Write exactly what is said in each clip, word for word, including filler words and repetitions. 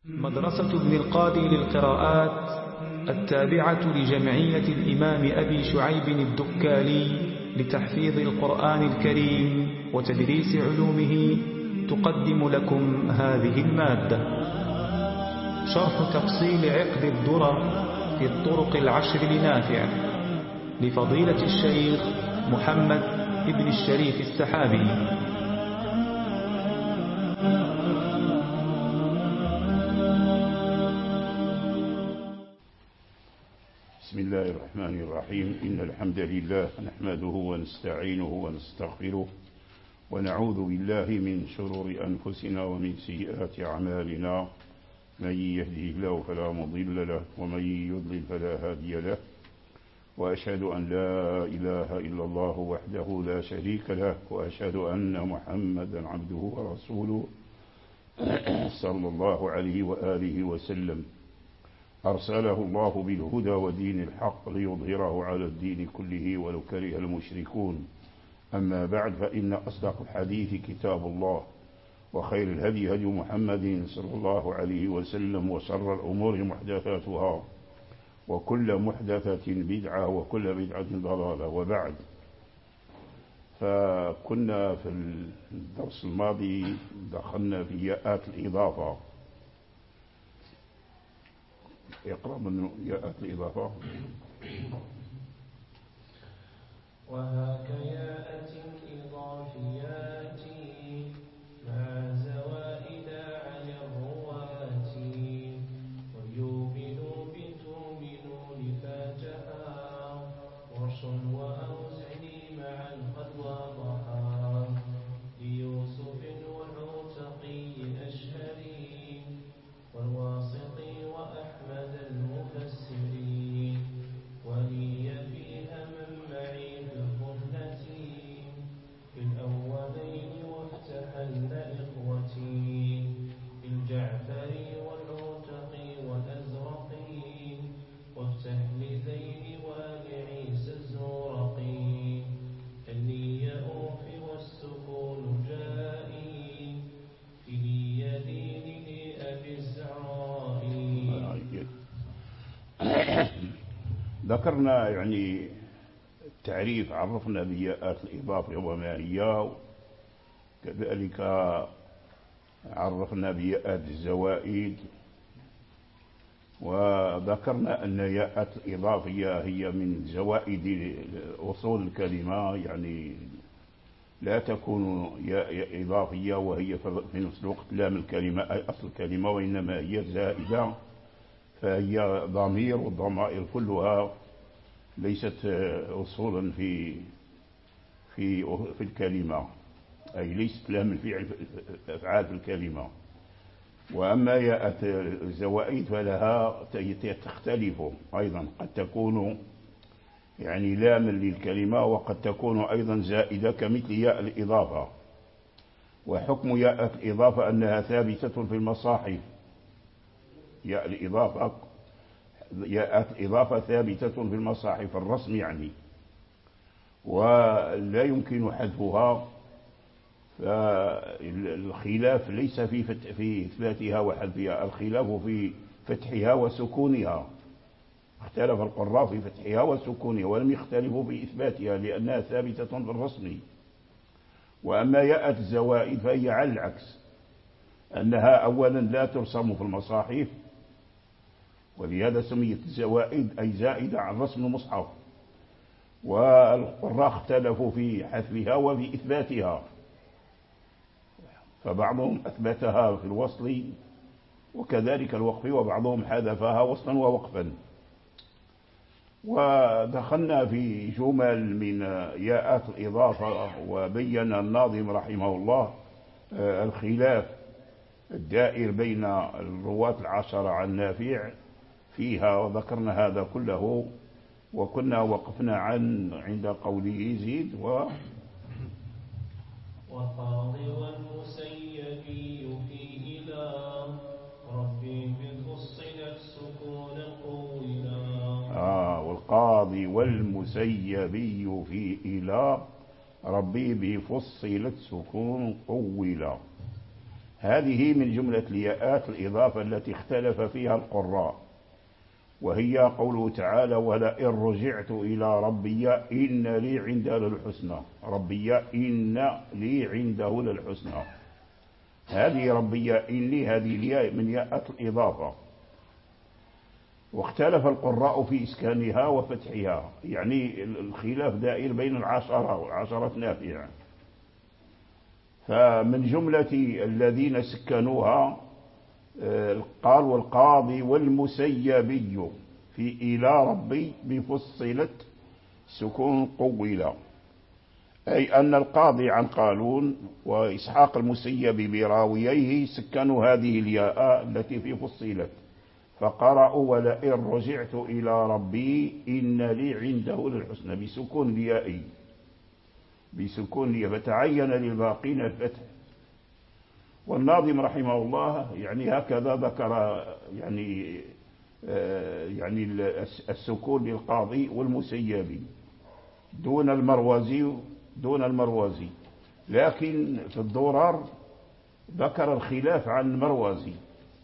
مدرسة ابن القاضي للقراءات التابعة لجمعية الإمام أبي شعيب الدكالي لتحفيظ القرآن الكريم وتدريس علومه تقدم لكم هذه المادة. شرح تفصيل عقد الدرر في الطرق العشر لنافع لفضيلة الشيخ محمد ابن الشريف السحابي. بسم الله الرحمن الرحيم. إن الحمد لله نحمده ونستعينه ونستغفره ونعوذ بالله من شرور أنفسنا ومن سيئات أعمالنا. من يهده الله فلا مضل له ومن يضلل فلا هادي له، وأشهد أن لا إله إلا الله وحده لا شريك له، وأشهد أن محمدا عبده ورسوله صلى الله عليه وآله وسلم. أرسله الله بالهدى ودين الحق ليظهره على الدين كله ولو كره المشركون. أما بعد، فإن أصدق الحديث كتاب الله، وخير الهدي هدي محمد صلى الله عليه وسلم، وشر الأمور محدثاتها، وكل محدثة بدعة، وكل بدعة ضلالة. وبعد، فكنا في الدرس الماضي دخلنا في ياءات الإضافة. يقرأ من ياءات الإضافة. وهاك ياءة إضافيات مع زوائد عن الرواة، ويؤمنوا بتؤمنوا لفاجأ ورش وأوزعني معا قد وضحا، ليوسف والعتقي أشهري والواسطي وأحمد المفسرين، ولي فيها من معي بالظلتي في الأولين وافتحن إخوتي، بالجعفري والعتقي والأزرقي، وافتح لذين ولعيسى الزورقي، اللي يؤفي والسكون جائي في يدين لأبي الزعرائي. ذكرنا يعني التعريف، عرفنا بياءات الإضافة وما هي، كذلك عرفنا بياءات الزوائد، وذكرنا أن ياءات الإضافية هي من زوائد أصول الكلمة، يعني لا تكون ياء إضافية وهي في نفس الوقت لام الكلمة أي أصل الكلمة، وإنما هي زائدة، فهي ضمير، والضمائر كلها ليست أصولا في في في الكلمة، أي ليست لام الفعل أفعال في الكلمة. وأما ياء الزوائد فلها تختلف أيضا، قد تكون يعني لاما للكلمة، وقد تكون أيضا زائدة كمثل ياء الإضافة. وحكم ياء الإضافة أنها ثابتة في المصاحف. ياء الإضافة ياء الإضافة ثابتة في المصاحف الرسم يعني، ولا يمكن حذفها. فالخلاف ليس في في إثباتها وحذفها، الخلاف في فتحها وسكونها. اختلف القراء في فتحها وسكونها، ولم يختلفوا في إثباتها لأنها ثابتة في الرسم. وأما ياء الزوائد فهي على العكس، أنها أولا لا ترسم في المصاحف، ولهذا سميت الزوائد أي زائدة عن رسم المصحف. والقراء اختلفوا في حذفها وفي إثباتها، فبعضهم أثبتها في الوصل وكذلك الوقف، وبعضهم حذفها وصلا ووقفا. ودخلنا في جمل من ياءات الإضافة، وبين الناظم رحمه الله الخلاف الدائر بين الرواة العشرة عن نافع فيها، وذكرنا هذا كله. وكنا وقفنا عن عند قوله زيد و والقاضي والمسيبي في إلى ربي بفصلت سكونا قولا. آه والقاضي والمسيبي في إلى ربي بفصلت سكون قولا. هذه من جملة الياءات الإضافة التي اختلف فيها القراء، وهي قوله تعالى ولئن رجعت إلى ربي إن لي عنده للحسنى. ربي إن لي عنده للحسنى، هذه ربي إن لي هذه الياء من ياءات الإضافة. واختلف القراء في إسكانها وفتحها، يعني الخلاف دائر بين العشرة والعشرة نافعة. فمن جملة الذين سكنوها قال والقاضي والمسيبي في إلى ربي بفصلت سكون قولا، أي أن القاضي عن قالون وإسحاق المسيبي براوييه سكنوا هذه الياء التي في فصلت، فقرأوا ولئن رجعت إلى ربي إن لي عنده للحسنى بسكون الياء، بسكون الياء، فتعين للباقين الفتح. والناظم رحمه الله يعني هكذا ذكر يعني آه يعني السكون للقاضي والمسيبي دون المروزي دون المروزي لكن في الضرر ذكر الخلاف عن المروزي،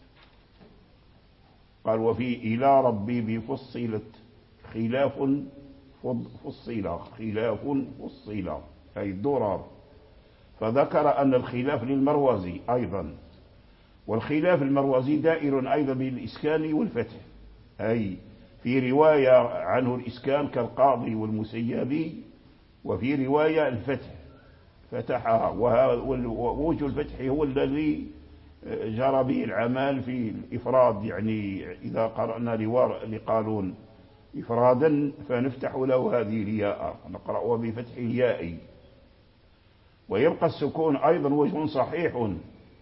قال وفي إلى ربي بفصلت خلاف فصيلة خلاف فصيلة أي الضرر، فذكر أن الخلاف للمروزي أيضا، والخلاف المروزي دائر أيضا بالإسكان والفتح، أي في رواية عنه الإسكان كالقاضي والمسيبي، وفي رواية الفتح فتحها، ووجه الفتح هو الذي جرى به العمل في الإفراد، يعني إذا قرأنا لقالون إفرادا فنفتح له هذه الياء نقرأ بفتح الياء. ويبقى السكون أيضا وجه صحيح،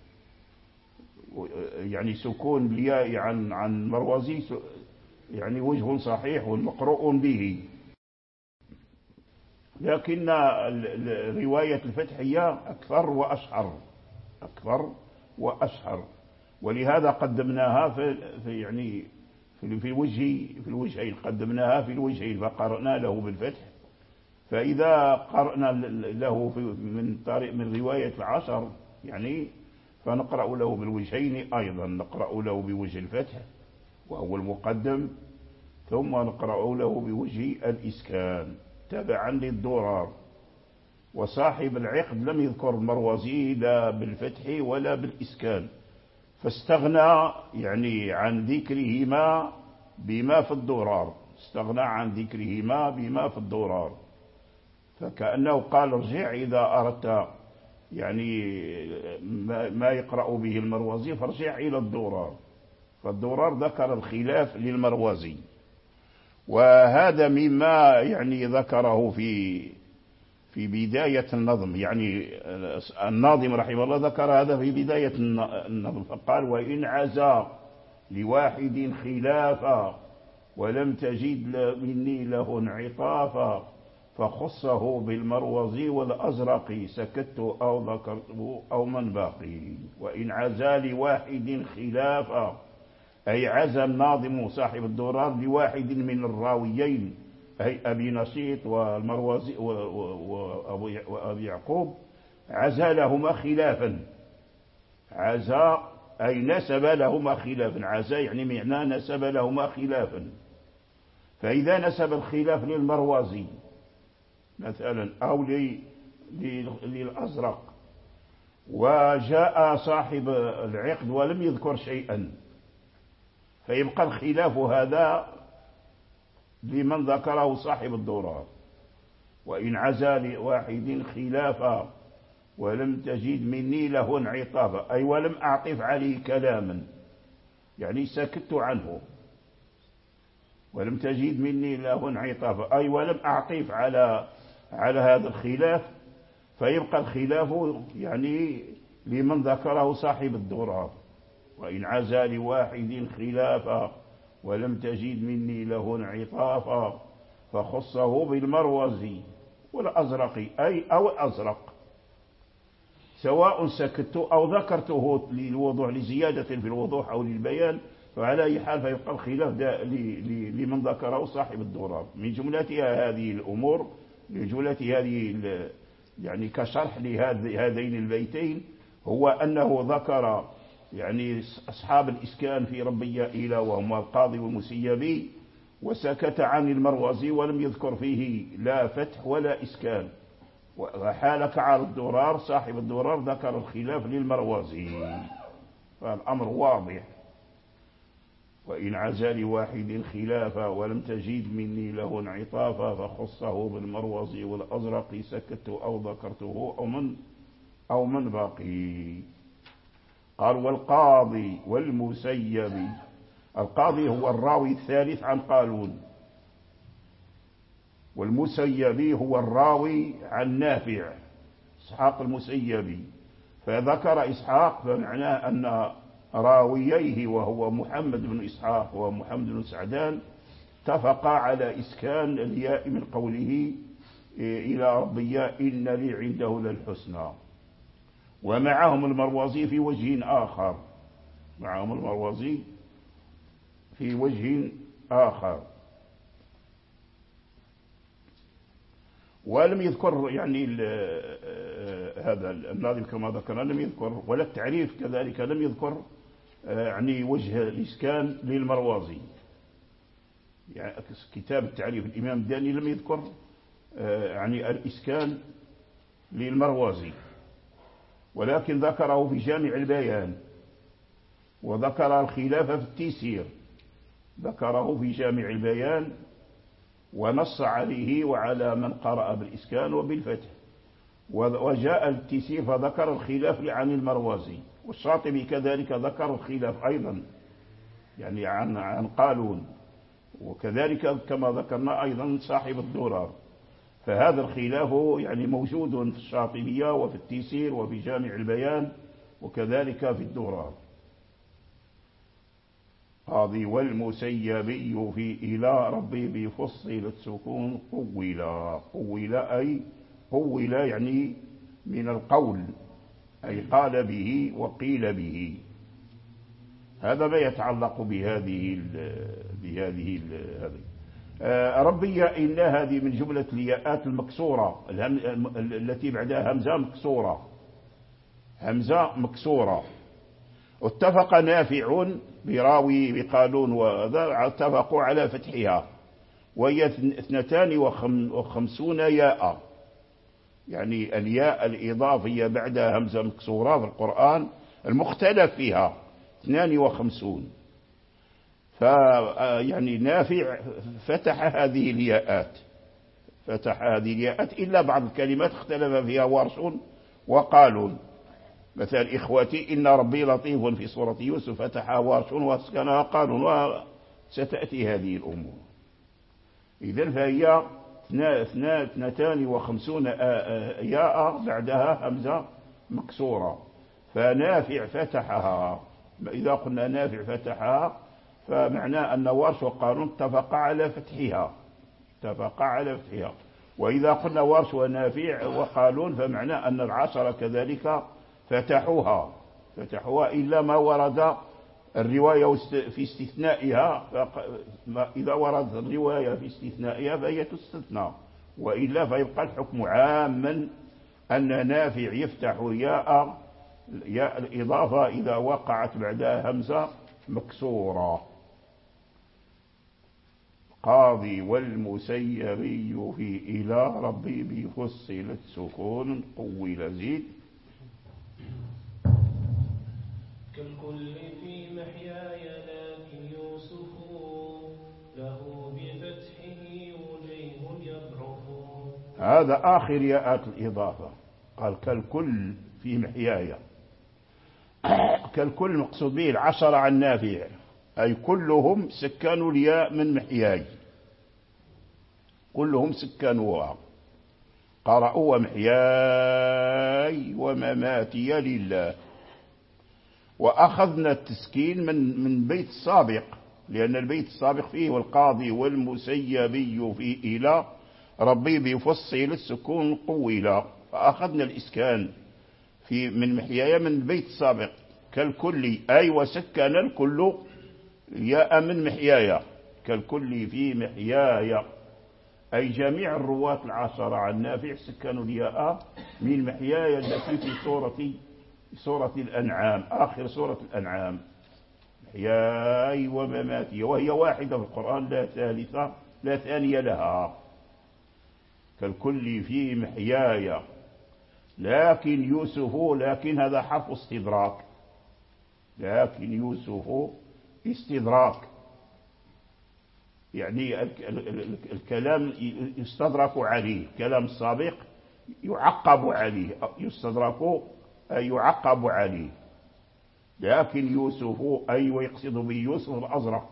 يعني سكون الياء عن عن مروزي يعني وجه صحيح مقروء به، لكن رواية الفتح هي أكثر وأشهر أكثر وأشهر، ولهذا قدمناها في يعني في في الوجه في الوجهين قدمناها في الوجهين فقرأنا له بالفتح. فإذا قرأنا له من طريق من رواية العشر يعني فنقرأ له بالوجهين أيضا، نقرأ له بوجه الفتح وهو المقدم، ثم نقرأ له بوجه الإسكان تبعا للضرر. وصاحب العقد لم يذكر المروزي لا بالفتح ولا بالإسكان، فاستغنى يعني عن ذكرهما بما في الضرر، استغنى عن ذكرهما بما في الضرر، فكأنه قال ارجع إذا أردت يعني ما يقرأ به المروزي فارجع إلى الضرر، فالضرر ذكر الخلاف للمروزي. وهذا مما يعني ذكره في في بداية النظم، يعني الناظم رحمه الله ذكر هذا في بداية النظم، فقال وإن عزى لواحد خلافا ولم تجد مني له انعطافا فخصه بالمروزي والأزرق سكت أو ذكرته أو من باقي. وإن عزى لواحد خلافا أي عزى الناظم صاحب الدرار لواحد من الراويين أي أبي نشيط والمروزي وأبي يعقوب، عزى لهما خلافا، عزى أي نسب لهما خلافا، عزى يعني معناه نسب لهما خلافا. فإذا نسب الخلاف للمروزي مثلا أو للأزرق وجاء صاحب العقد ولم يذكر شيئا فيبقى الخلاف هذا لمن ذكره صاحب الدورات. وإن عزى لواحد خلافا ولم تجد مني له انعطافا أي ولم أعطف عليه كلاما، يعني سكت عنه. ولم تجد مني له انعطافا أي ولم أعطف على على هذا الخلاف، فيبقى الخلاف يعني لمن ذكره صاحب الدورات. وإن عزى لواحد خلافا ولم تجد مني له انعطافا فخصه بالمروزي والأزرق أي أو الأزرق، سواء سكت أو ذكرته للوضوح لزيادة في الوضوح أو للبيان، فعلى أي حال فيبقى الخلاف لمن ذكره صاحب الدورات. من جملتها هذه الأمور، من جملة هذه يعني كشرح لهذين البيتين، هو أنه ذكر يعني أصحاب الإسكان في ربي إلى وهم القاضي والمسيبي، وسكت عن المروزي ولم يذكر فيه لا فتح ولا إسكان. وحالك على الدرار صاحب الدرار ذكر الخلاف للمروزي، فالأمر واضح. وإن عزى لواحد خلافا ولم تجد مني له انعطافا فخصه بالمروزي والأزرق سكت أو ذكرته أو من أو من باقي. قال والقاضي والمسيب. القاضي هو الراوي الثالث عن قالون، والمسيبي هو الراوي عن نافع إسحاق المسيبي. فذكر إسحاق فمعناه أن راوييه وهو محمد بن إسحاق ومحمد بن سعدان اتفقا على إسكان الياء من قوله إلى ربي إن لي عنده للحسنى. ومعهم المروزي في وجه آخر، معهم المروزي في وجه آخر. ولم يذكر يعني هذا الناظم كما ذكرنا لم يذكر، ولا التعريف كذلك لم يذكر يعني وجه الإسكان للمروزي. يعني كتاب التعريف الإمام الداني لم يذكر يعني الإسكان للمروزي، ولكن ذكره في جامع البيان، وذكر الخلاف في التيسير، ذكره في جامع البيان ونص عليه وعلى من قرأ بالإسكان وبالفتح. وجاء التيسير فذكر الخلاف عن المروزي، والشاطبي كذلك ذكر الخلاف أيضا يعني عن عن قالون، وكذلك كما ذكرنا أيضا صاحب الدرار. فهذا الخلاف يعني موجود في الشاطبية وفي التيسير وفي جامع البيان وكذلك في الدرار. قاضي والمسيبي في إلى ربي بفصل السكون قولا. قولا أي قولا يعني من القول، أي قال به وقيل به. هذا ما يتعلق بهذه بهذه هذه ربي إن هذه من جملة الياءات المكسورة التي بعدها همزة مكسورة، همزة مكسورة. اتفق نافع براوي بقالون وذا اتفقوا على فتحها، وهي اثنتان وخمسون ياء، يعني الياء الإضافية بعدها همزة مكسورة في القرآن المختلف فيها اثنان وخمسون. فيعني نافع فتح هذه الياءات، فتح هذه الياءات إلا بعض الكلمات اختلف فيها ورش وقالون. مثل إخوتي إن ربي لطيف في سورة يوسف فتحها ورش وسكنها قالون، وستأتي هذه الأمور. إذن فهي اثنتان وخمسون ياء بعدها همزة مكسورة، فنافع فتحها. إذا قلنا نافع فتحها فمعناه أن ورش وقالون اتفقا على فتحها، اتفقا على فتحها. وإذا قلنا ورش ونافع وقالون فمعناه أن العشرة كذلك فتحوها، فتحوها إلا ما ورد الرواية في استثنائها. إذا ورد الرواية في استثنائها فهي تستثنى، وإلا فيبقى الحكم عاما أن نافع يفتح ياء ياء الإضافة إذا وقعت بعدها همزة مكسورة. قاضي والمسيبي في إلى ربي بفصلت سكون قوي زيد. كالكل في محياي لكن يوسف له بفتحه وجيه يضعف. هذا آخر ياءات الإضافة. قال كالكل في محياي، كالكل مقصود به العشرة عن نافع، أي كلهم سكنوا الياء من محياي، كلهم سكنوها. قرأوا ومحياي ومماتي لله. وأخذنا التسكين من من بيت السابق، لأن البيت السابق فيه والقاضي والمسيبي في إلى ربي بفصل السكون قولا، فأخذنا الإسكان في من محياي من البيت السابق. كالكل أي وسكن الكل ياء من محياي، كالكل في محياي أي جميع الرواة العشرة عن نافع سكنوا الياء من محياي التي في سورة سورة الأنعام، آخر سورة الأنعام، محياي ومماتي، وهي واحدة في القرآن لا ثالثة لا ثانية لها، كالكل في محياي. لكن يوسف، لكن هذا حرف استدراك، لكن يوسف استدراك، يعني الكلام يستدرك عليه، الكلام السابق يعقب عليه، يستدرك أي يعقب عليه. لكن يوسف أي ويقصد به يوسف الأزرق،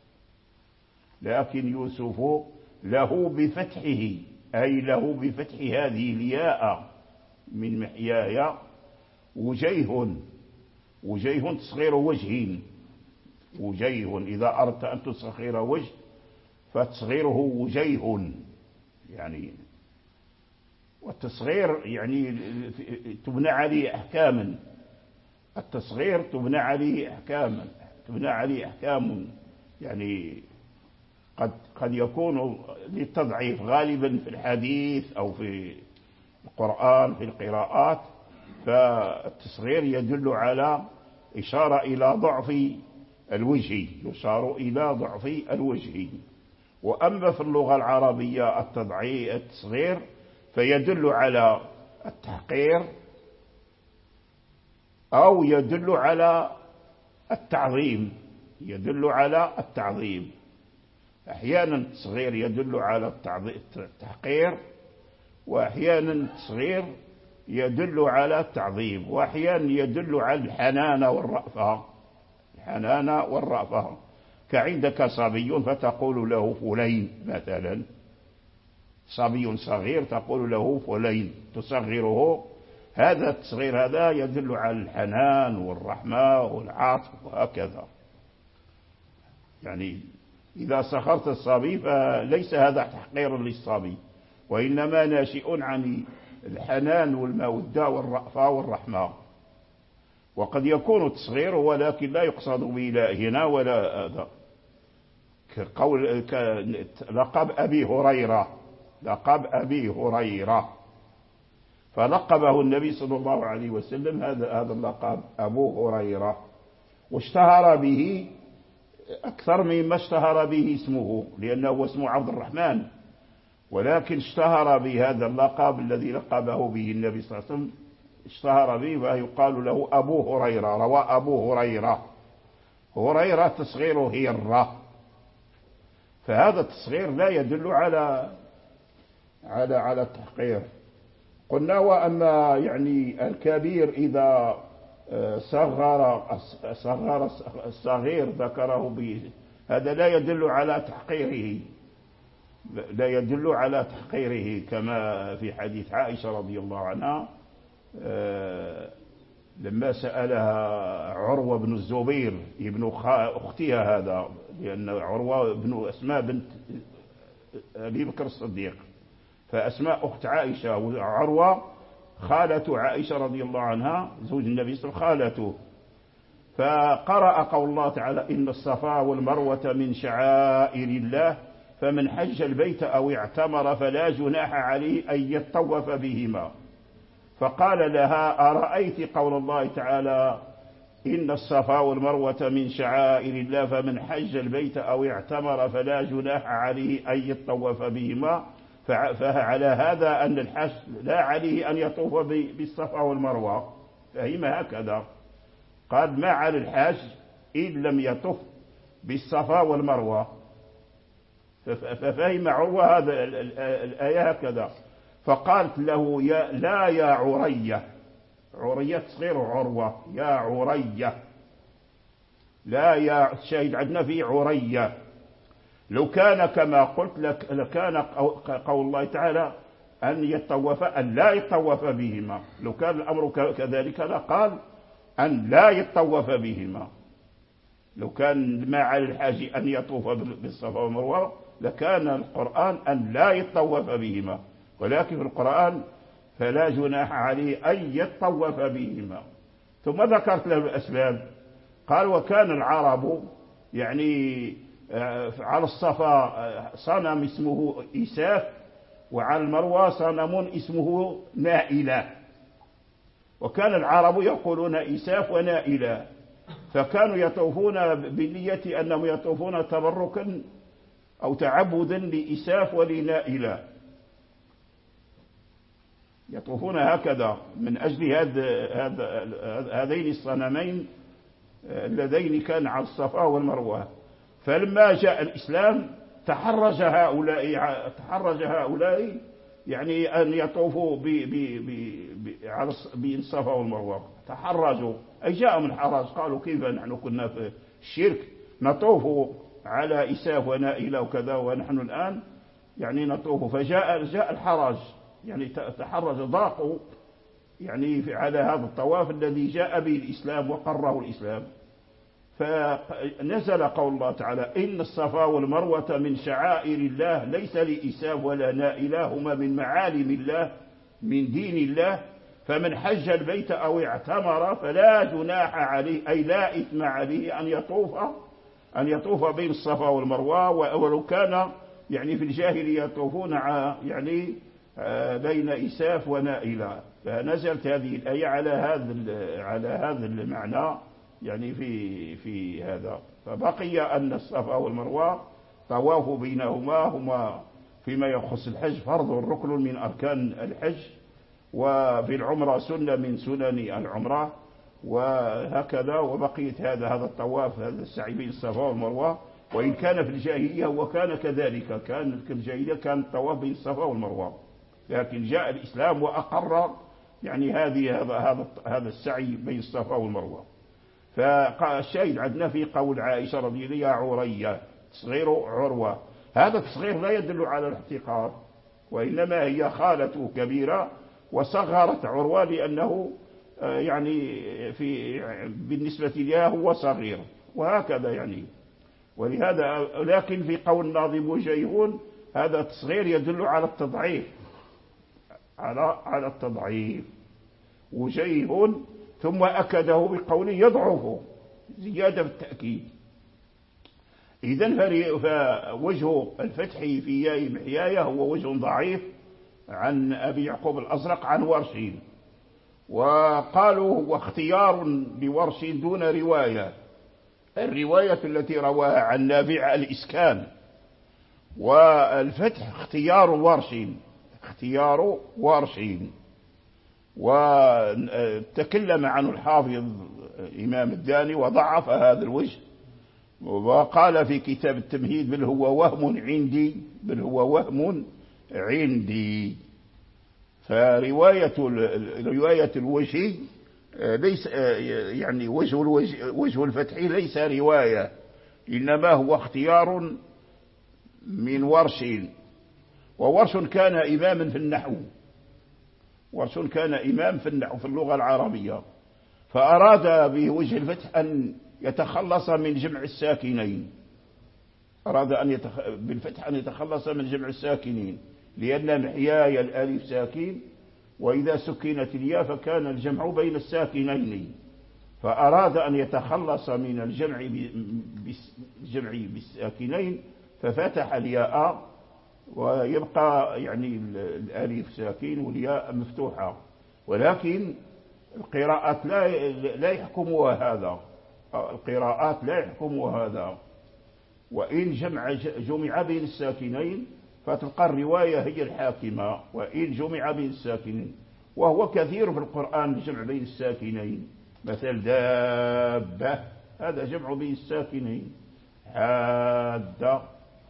لكن يوسف له بفتحه، أي له بفتح هذه الياء من محياي وجيه، وجيه تصغير وجه، وجيه إذا أردت أن تصغير وجه فتصغيره وجيه، يعني والتصغير يعني تبنى عليه أحكاما، التصغير تبنى عليه أحكاما، تبنى عليه أحكام، يعني قد قد يكون للتضعيف غالبا في الحديث أو في القرآن في القراءات، فالتصغير يدل على إشارة إلى ضعف الوجه، يشار إلى ضعف الوجه. وأما في اللغة العربية التضعيف التصغير فيدل على التحقير أو يدل على التعظيم، يدل على التعظيم. أحيانا التصغير يدل على التحقير، وأحيانا التصغير يدل على التعظيم، وأحيانا يدل على الحنان والرأفة، الحنان والرأفة، كعندك صبي فتقول له فلين مثلا، صبي صغير تقول له فلين تصغره، هذا التصغير هذا يدل على الحنان والرحمة والعاطف وهكذا. يعني إذا صغرت الصبي فليس هذا تحقير للصبي، وإنما ناشئ عن الحنان والمودة والرأفة والرحمة. وقد يكون تصغير ولكن لا يقصد به لا هنا ولا هذا، كقول لقب أبي هريرة، لقب أبي هريرة فلقبه النبي صلى الله عليه وسلم هذا هذا اللقب أبو هريرة، واشتهر به أكثر مما اشتهر به اسمه، لأنه اسمه عبد الرحمن، ولكن اشتهر بهذا اللقب الذي لقبه به النبي صلى الله عليه وسلم، اشتهر به فيقال له أبو هريرة، روى أبو هريرة، هريرة تصغير هيرة، فهذا التصغير لا يدل على على على التحقير. قلنا وأما يعني الكبير إذا صغر صغر الصغير ذكره به، هذا لا يدل على تحقيره، لا يدل على تحقيره، كما في حديث عائشة رضي الله عنها لما سألها عروة بن الزبير ابن أختها هذا، لأن عروة بن أسماء بنت أبي بكر الصديق، فأسماء أخت عائشة، وعروة خالة عائشة رضي الله عنها زوج النبي صلى الله عليه وسلم خالته، فقرأ قول الله تعالى إن الصفا والمروة من شعائر الله فمن حج البيت أو اعتمر فلا جناح عليه أن يطوف بهما، فقال لها أرأيت قول الله تعالى إن الصفا والمروة من شعائر الله فمن حج البيت أو اعتمر فلا جناح عليه أن يطوف بهما، فعلى هذا أن الحج لا عليه أن يطوف بالصفا والمروة، فهم هكذا، قال ما على الحاج إن لم يطف بالصفا والمروة، ففهم عروة هذا الآية هكذا، فقالت له يا لا يا عرية، عرية صغير عروة، يا عرية لا يا الشاهد عندنا في عرية، لو كان كما قلت لك لكان قول الله تعالى أن يطوف أن لا يطوف بهما، لو كان الأمر كذلك لقال أن لا يطوف بهما، لو كان ما على الحاج أن يطوف بالصفا والمروة لكان القرآن أن لا يطوف بهما، ولكن في القرآن فلا جناح عليه أن يطوف بهما. ثم ذكرت له الأسباب، قال وكان العرب يعني على الصفا صنم اسمه إساف، وعلى المروة صنم اسمه نائلة، وكان العرب يقولون إساف ونائلة، فكانوا يطوفون بنية أنهم يطوفون تبركا أو تعبدا لإساف ولنائلة، يطوفون هكذا من أجل هذين الصنمين اللذين كان على الصفا والمروة. فلما جاء الإسلام تحرج هؤلاء تحرج هؤلاء يعني أن يطوفوا بين الصفا والمروة، تحرجوا، أي جاء من حرج، قالوا كيف نحن كنا في الشرك نطوف على إساف ونائلة وكذا ونحن الآن يعني نطوف. فجاء جاء الحرج، يعني تحرج، ضاقوا يعني على هذا الطواف الذي جاء به الإسلام وقره الإسلام. فنزل قول الله تعالى: إن الصفا والمروة من شعائر الله ليس لإساف ولا نائلة، هما من معالم الله من دين الله، فمن حج البيت أو اعتمر فلا جناح عليه، أي لا إثم عليه أن يطوف أن يطوف بين الصفا والمروة، ولو كان يعني في الجاهلية يطوفون يعني بين إساف ونائلة. فنزلت هذه الآية على هذا على هذا المعنى يعني في في هذا. فبقي أن الصفا والمروة طواف بينهما هما فيما يخص الحج فرض ركن من أركان الحج، وفي العمرة سنة من سنن العمرة، وهكذا. وبقيت هذا هذا الطواف هذا السعي بين الصفا والمروة، وإن كان في الجاهلية وكان كذلك، كان في الجاهلية كان الطواف بين الصفا والمروة، لكن جاء الإسلام وأقر يعني هذه هذا هذا هذا السعي بين الصفا والمروة. فالشاهد عندنا في قول عائشة رضي الله عنها: عرية تصغير عروة. هذا التصغير لا يدل على الاحتقار، وإنما هي خالته كبيرة وصغرت عروة لأنه يعني في بالنسبة لها هو صغير، وهكذا يعني. ولهذا لكن في قول الناظم وجيهون هذا التصغير يدل على التضعيف، على على التضعيف وجيه، ثم أكده بقوله يضعف، زيادة في التأكيد. إذن فوجه الفتح في ياء محياية هو وجه ضعيف عن أبي يعقوب الأزرق عن ورش، وقالوا هو اختيار لورش دون رواية. الرواية التي رواها عن نافع الإسكان، والفتح اختيار ورش اختيار ورش. وتكلم عنه الحافظ إمام الداني وضعف هذا الوجه، وقال في كتاب التمهيد: بل هو وهم عندي، بل هو وهم عندي. فرواية رواية الوجه ليس يعني وجه الوجه وجه الفتح ليس رواية، إنما هو اختيار من ورش. وورش كان إماما في النحو، ورش كان إمام في النحو في اللغة العربية، فأراد بوجه الفتح أن يتخلص من جمع الساكنين، أراد أن يتخ... بالفتح أن يتخلص من جمع الساكنين، لأن محياي الألف ساكن، وإذا سكنت الياء فكان الجمع بين الساكنين، فأراد أن يتخلص من الجمع بالجمع بالساكنين ففتح الياء، ويبقى يعني الألف ساكن والياء مفتوحة. ولكن القراءات لا لا يحكمها هذا، القراءات لا يحكمها هذا. وإن جمع جمع بين الساكنين فتلقى الرواية هي الحاكمة، وإن جمع بين الساكنين، وهو كثير في القرآن الجمع بين الساكنين، مثل دابة هذا جمع بين الساكنين، حادة،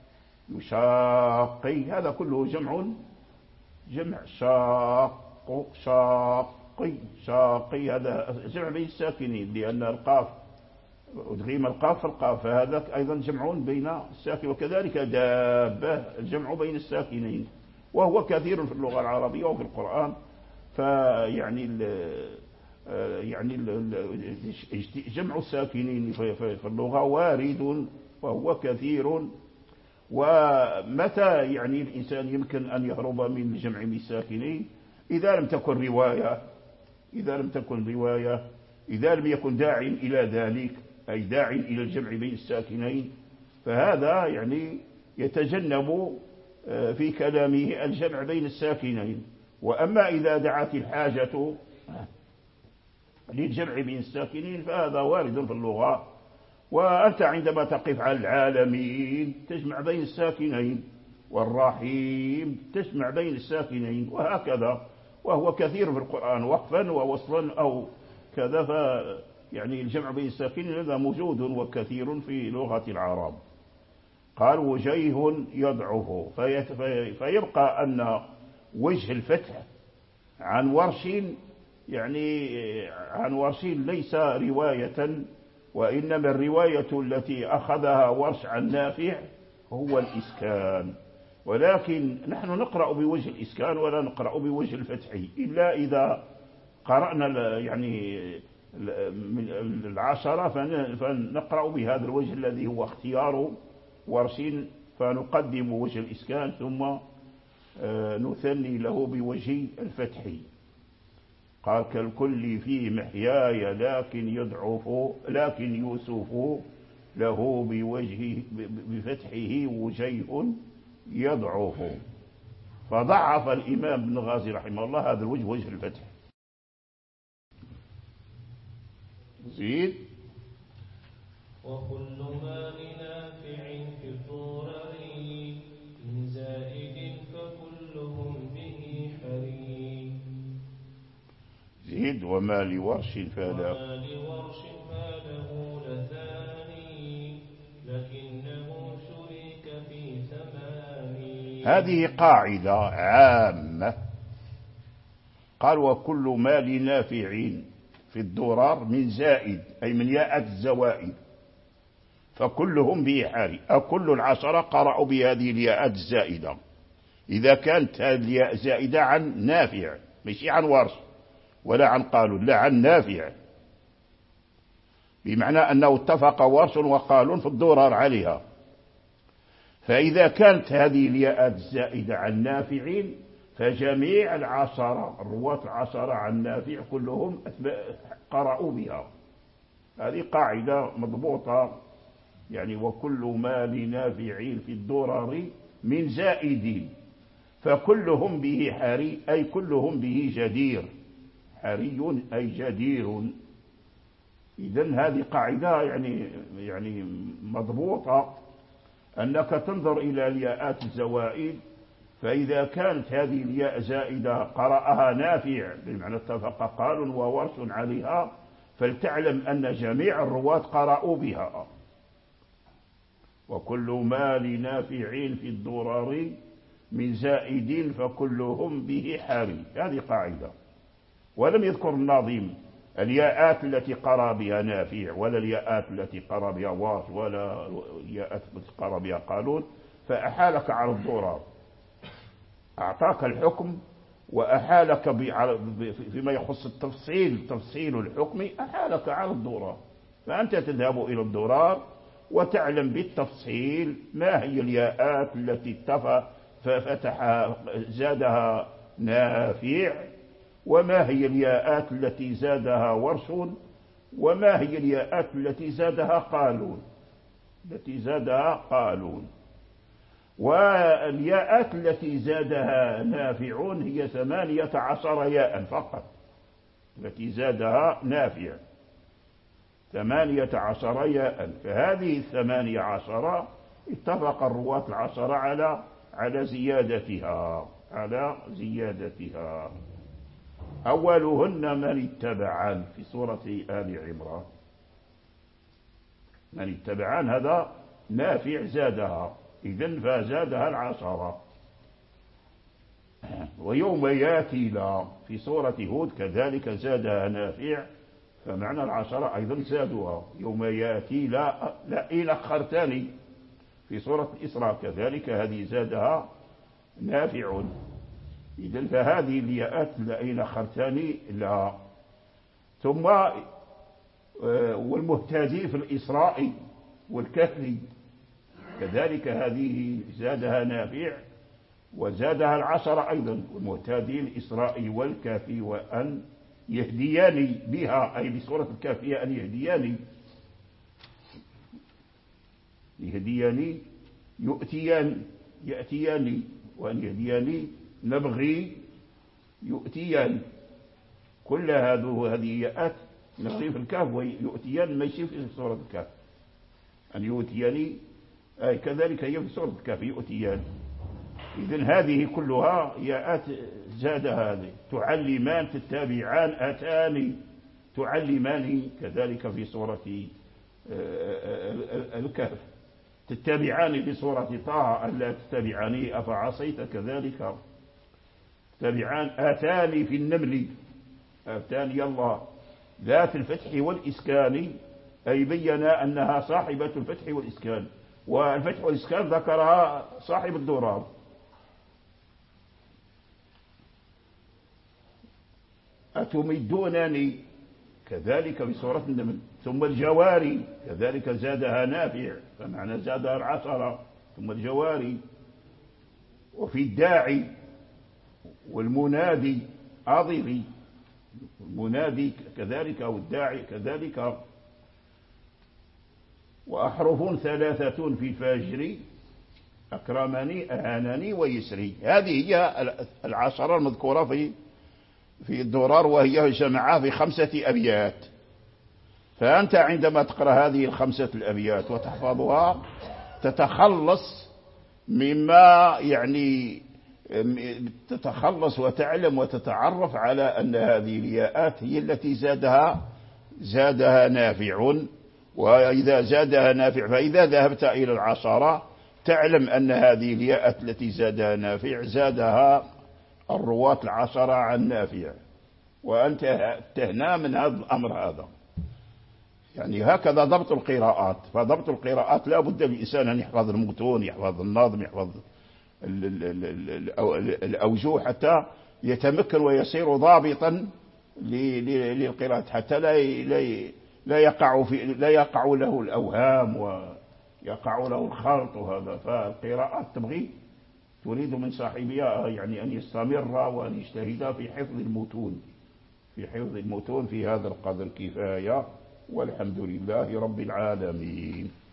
يشاقي هذا كله جمع جمع، شاق شاقي شاقي هذا جمع بين الساكنين، لأن القاف أدغيم القاف في القاف، فهذا أيضا جمع بين الساكن. وكذلك دابة الجمع بين الساكنين، وهو كثير في اللغة العربية وفي القرآن. فيعني ال يعني ال جمع الساكنين في اللغة وارد وهو كثير. ومتى يعني الإنسان يمكن أن يهرب من جمع الساكنين؟ إذا لم تكن رواية، إذا لم تكن رواية إذا لم يكن داع إلى ذلك، أي داع إلى الجمع بين الساكنين، فهذا يعني يتجنب في كلامه الجمع بين الساكنين. وأما إذا دعت الحاجة للجمع بين الساكنين فهذا وارد في اللغة. وأنت عندما تقف على العالمين تجمع بين الساكنين، والرحيم تجمع بين الساكنين، وهكذا. وهو كثير في القرآن وقفا ووصلا أو كذا، ف يعني الجمع بين الساكنين هذا موجود وكثير في لغة العرب. قال وجيه يضعف، فيبقى أن وجه الفتح عن ورش، يعني عن ورش ليس رواية، وإنما الرواية التي أخذها ورش عن نافع هو الإسكان. ولكن نحن نقرأ بوجه الإسكان ولا نقرأ بوجه الفتح إلا إذا قرأنا يعني العشرة فنقرأ بهذا الوجه الذي هو اختيار ورش، فنقدم وجه الإسكان ثم نثني له بوجه الفتح. قال كالكل في محياي لكن يضعف، لكن يوسف له بوجه بفتحه وجيه يضعف. فضعف الإمام ابن غازي رحمه الله هذا الوجه وجه الفتح. زيد. وكل ما لنافع في الضرر من زائد فكلهم به حري. زيد. وما لورش فلا وما لورش فله لثاني لكنه شرك في ثماني. هذه قاعدة عامة. قال وكل ما لنافع في الضرر من زائد أي من ياء الزوائد فكلهم به حاري. أكل العشرة قرأوا بهذه الياءات الزائدة إذا كانت هذه الياء زائدة عن نافع، مش عن ورش ولا عن قالون، لا عن نافع، بمعنى أنه اتفق ورش وقالون في الضرر عليها. فإذا كانت هذه الياءات الزائدة عن نافعين فجميع العشرة الرواة العشرة عن نافع كلهم قرأوا بها. هذه قاعدة مضبوطة، يعني وكل ما لنافع في الضرر من زائد فكلهم به حري أي كلهم به جدير. حري أي جدير. إذن هذه قاعدة يعني يعني مضبوطة، أنك تنظر إلى الياءات الزوائد، فإذا كانت هذه الياء زائدة قرأها نافع بمعنى اتفق قال وورش عليها فلتعلم أن جميع الرواة قرأوا بها. وكل ما لنافع في الضرر من زائد فكلهم به حاري. هذه قاعدة. ولم يذكر الناظم الياءات التي قرأ بها نافع ولا الياءات التي قرأ بها ورش ولا الياءات التي قرأ بها قالون، فأحالك على الضرر، أعطاك الحكم وأحالك فيما يخص التفصيل تفصيل الحكم، أحالك على الضرر. فأنت تذهب إلى الضرر وتعلم بالتفصيل ما هي الياءات التي فتح زادها نافع، وما هي الياءات التي زادها ورش، وما هي الياءات التي زادها قالون التي زادها قالون. والياءات التي زادها نافع هي ثمانية عشر ياء فقط، التي زادها نافع ثمانية عشر ياء. فهذه الثمانية عشر اتفق الرواة العشرة على على زيادتها على زيادتها. أولهن من اتبعان في سورة آل عمران. من اتبعان هذا نافع زادها، إذن فزادها العشرة. ويوم ياتي لا في سورة هود كذلك زادها نافع، فمعنى العشرة أيضا زادوها. يوم ياتي لا لا إلى أخرتاني في سورة الإسراء كذلك هذه زادها نافع. إذن فهذه الياءات لئن أخرتاني لا. ثم والمهتدي في الإسراء والكهف كذلك هذه زادها نافع وزادها العشرة أيضا، والمهتدي الإسراء والكهف وأن يهدياني بها أي بسورة الكهف أن يهدياني يهدياني يؤتيان يأتياني وأن يهدياني نبغي يؤتيان. كل هذه هذه ياءات نقري في الكهف ويؤتيان ما يشير في سورة الكهف أن يؤتياني أي كذلك هي في سورة الكهف يؤتيان. إذن هذه كلها ياءات زادها هذه تعلمان تتابعان أتاني تعلماني كذلك في سورة الكهف تتابعاني في سورة طه ألا تتابعاني أفعصيت كذلك تتابعان آتاني في النمل آتاني الله ذات الفتح والإسكان أي بينا أنها صاحبة الفتح والإسكان والفتح والإسكان ذكرها صاحب الدرار. أتمدونني كذلك في سورة النمل. ثم الجواري كذلك زادها نافع فمعنى زادها العشرة ثم الجواري. وفي الداعي والمنادي أضري المنادي كذلك أو الداعي كذلك. وأحرف ثلاثة في الفجر أكرمني أهانني ويسري. هذه هي العشرة المذكورة في في الدرار وهي جمعها في خمسة أبيات. فأنت عندما تقرأ هذه الخمسة الأبيات وتحفظها تتخلص مما يعني تتخلص وتعلم وتتعرف على أن هذه الياءات هي التي زادها زادها نافع. وإذا زادها نافع فإذا ذهبت إلى العشرة تعلم أن هذه الياءات التي زادها نافع زادها الرواة العشرة عن نافع. وأنت تهنا من هذا الأمر هذا. يعني هكذا ضبط القراءات. فضبط القراءات لا بد الإنسان أن يحفظ المتون يحفظ النظم يحفظ الأوجه حتى يتمكن ويصير ضابطا للقراءة حتى لا لا يقع في لا يقع له الأوهام ويقع له الخلط. وهذا فالقراءات تبغي تريد من صاحبها يعني أن يستمر وأن يجتهد في حفظ المتون في حفظ المتون. في هذا القدر كفاية والحمد لله رب العالمين.